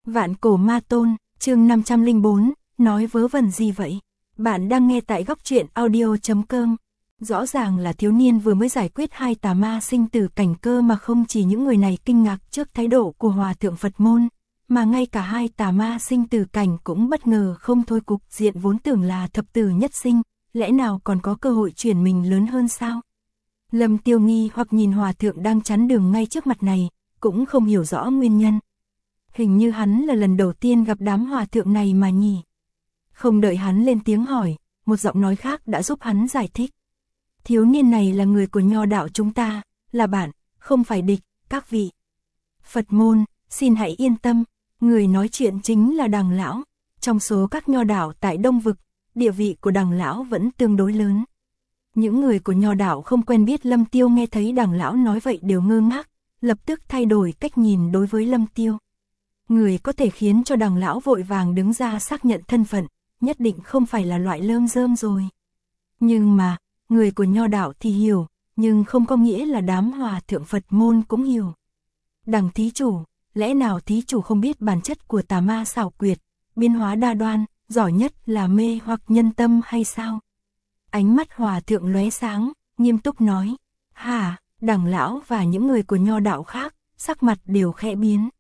Vạn Cổ Ma Tôn, chương 504, nói vớ vẩn gì vậy? Bạn đang nghe tại góc truyện audio.com. Rõ ràng là thiếu niên vừa mới giải quyết hai tà ma sinh tử cảnh cơ mà không chỉ những người này kinh ngạc trước thái độ của Hòa Thượng Phật Môn, mà ngay cả hai tà ma sinh tử cảnh cũng bất ngờ không thôi. Cục diện vốn tưởng là thập tử nhất sinh, lẽ nào còn có cơ hội chuyển mình lớn hơn sao? Lâm Tiêu nghi hoặc nhìn Hòa Thượng đang chắn đường ngay trước mặt này, cũng không hiểu rõ nguyên nhân. Hình như hắn là lần đầu tiên gặp đám Hòa Thượng này mà nhỉ. Không đợi hắn lên tiếng hỏi, một giọng nói khác đã giúp hắn giải thích. Thiếu niên này là người của nho đạo chúng ta, là bạn, không phải địch, các vị. Phật Môn, xin hãy yên tâm, người nói chuyện chính là Đằng Lão. Trong số các nho đạo tại Đông Vực, địa vị của Đằng Lão vẫn tương đối lớn. Những người của nho đạo không quen biết Lâm Tiêu nghe thấy Đằng Lão nói vậy đều ngơ ngác, lập tức thay đổi cách nhìn đối với Lâm Tiêu. Người có thể khiến cho Đằng Lão vội vàng đứng ra xác nhận thân phận, nhất định không phải là loại lơm rơm rồi. Nhưng mà, người của nho đạo thì hiểu, nhưng không có nghĩa là đám Hòa Thượng Phật Môn cũng hiểu. Đằng thí chủ, lẽ nào thí chủ không biết bản chất của tà ma xảo quyệt, biến hóa đa đoan, giỏi nhất là mê hoặc nhân tâm hay sao? Ánh mắt Hòa Thượng lóe sáng, nghiêm túc nói. Hả? Đằng Lão và những người của nho đạo khác, sắc mặt đều khẽ biến.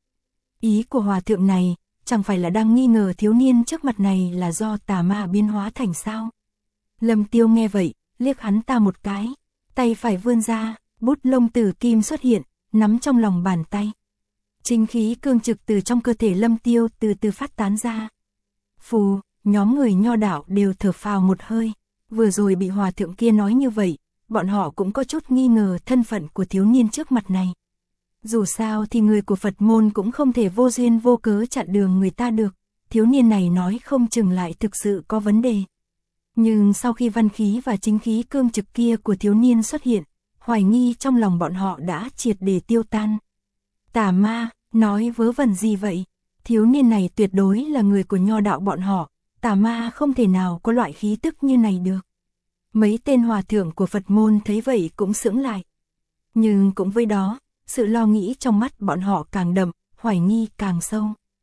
Ý của Hòa Thượng này, chẳng phải là đang nghi ngờ thiếu niên trước mặt này là do tà ma biến hóa thành sao? Lâm Tiêu nghe vậy, liếc hắn ta một cái, tay phải vươn ra, bút lông tử kim xuất hiện, nắm trong lòng bàn tay. Chính khí cương trực từ trong cơ thể Lâm Tiêu từ từ phát tán ra. Phù, nhóm người nho đạo đều thở phào một hơi, vừa rồi bị Hòa Thượng kia nói như vậy, bọn họ cũng có chút nghi ngờ thân phận của thiếu niên trước mặt này. Dù sao thì người của Phật Môn cũng không thể vô duyên vô cớ chặn đường người ta được, thiếu niên này nói không chừng lại thực sự có vấn đề. Nhưng sau khi văn khí và chính khí cương trực kia của thiếu niên xuất hiện, hoài nghi trong lòng bọn họ đã triệt để tiêu tan. Tà ma, nói vớ vẩn gì vậy? Thiếu niên này tuyệt đối là người của nho đạo bọn họ, tà ma không thể nào có loại khí tức như này được. Mấy tên hòa thượng của Phật Môn thấy vậy cũng sững lại. Nhưng cũng với đó, sự lo nghĩ trong mắt bọn họ càng đậm, hoài nghi càng sâu.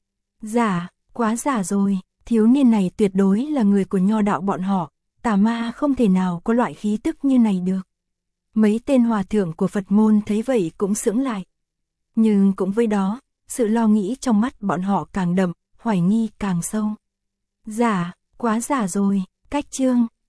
Giả, quá giả rồi, thiếu niên này tuyệt đối là người của nho đạo bọn họ, tà ma không thể nào có loại khí tức như này được. Mấy tên hòa thượng của Phật Môn thấy vậy cũng sững lại. Nhưng cũng với đó, sự lo nghĩ trong mắt bọn họ càng đậm, hoài nghi càng sâu. Giả, quá giả rồi, cách chương.